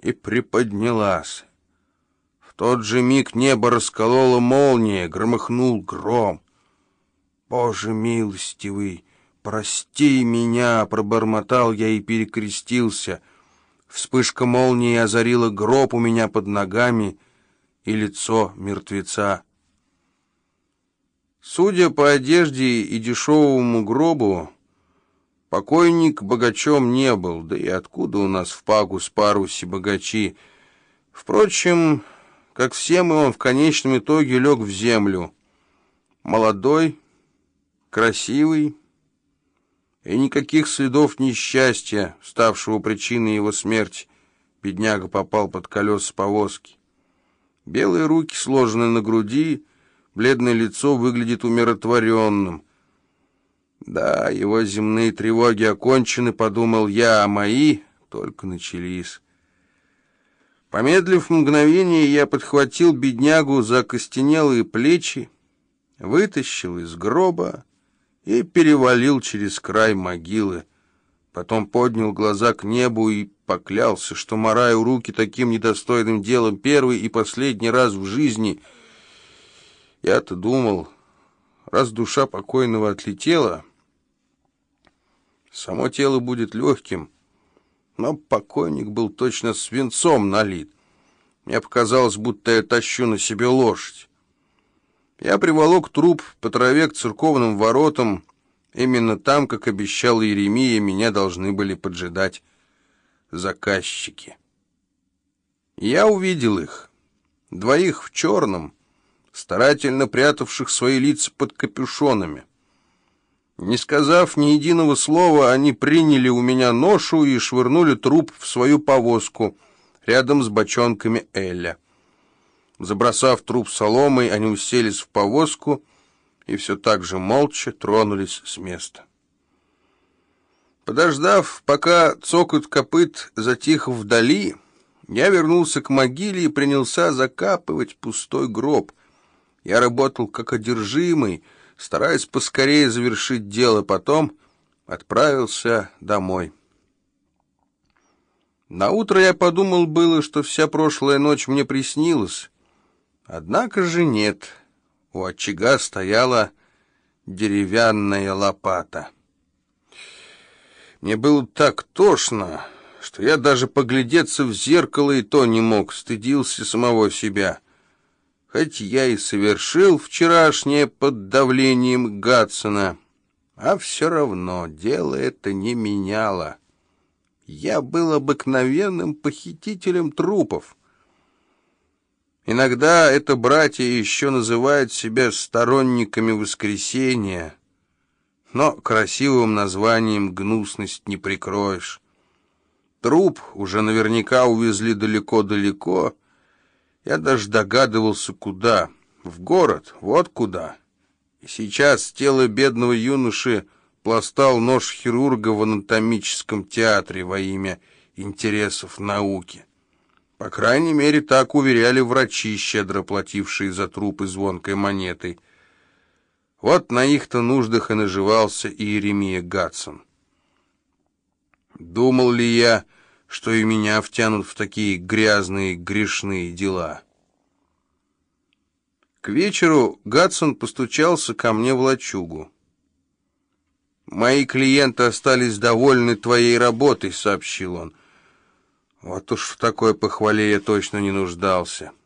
и приподнялась. В тот же миг небо расколола молния, громыхнул гром. «Боже милостивый, прости меня!» — пробормотал я и перекрестился. Вспышка молнии озарила гроб у меня под ногами и лицо мертвеца. Судя по одежде и дешевому гробу, покойник богачом не был, да и откуда у нас в Пагус-Парусе богачи? Впрочем, как все мы, он в конечном итоге лег в землю. Молодой, красивый, и никаких следов несчастья, ставшего причиной его смерти. Бедняга попал под колеса повозки. Белые руки сложены на груди, бледное лицо выглядит умиротворенным. Да, его земные тревоги окончены, подумал я, а мои только начались. Помедлив мгновение, я подхватил беднягу за окостенелые плечи, вытащил из гроба и перевалил через край могилы. Потом поднял глаза к небу и поклялся, что мараю руки таким недостойным делом первый и последний раз в жизни. Я-то думал, раз душа покойного отлетела, само тело будет легким, но покойник был точно свинцом налит. Мне показалось, будто я тащу на себе лошадь. Я приволок труп по траве к церковным воротам. Именно там, как обещал Иеремия, меня должны были поджидать заказчики. Я увидел их, двоих в черном, старательно прятавших свои лица под капюшонами. Не сказав ни единого слова, они приняли у меня ношу и швырнули труп в свою повозку рядом с бочонками Эля. Забросав труп соломой, они уселись в повозку и все так же молча тронулись с места. Подождав, пока цокот копыт затих вдали, я вернулся к могиле и принялся закапывать пустой гроб. Я работал как одержимый, стараясь поскорее завершить дело, потом отправился домой. Наутро я подумал было, что вся прошлая ночь мне приснилась. Однако же нет. У очага стояла деревянная лопата. Мне было так тошно, что я даже поглядеться в зеркало и то не мог, стыдился самого себя. Хоть я и совершил вчерашнее под давлением Гадсона, а все равно дело это не меняло. Я был обыкновенным похитителем трупов. Иногда это братья еще называют себя сторонниками воскресения, но красивым названием гнусность не прикроешь. Труп уже наверняка увезли далеко-далеко. Я даже догадывался, куда. В город, вот куда. И сейчас тело бедного юноши пластал нож хирурга в анатомическом театре во имя интересов науки. По крайней мере, так уверяли врачи, щедро платившие за трупы звонкой монетой. Вот на их-то нуждах и наживался Иеремия Гадсон. Думал ли я, что и меня втянут в такие грязные, грешные дела? К вечеру Гадсон постучался ко мне в лачугу. «Мои клиенты остались довольны твоей работой», — сообщил он. Вот уж в такой похвале я точно не нуждался.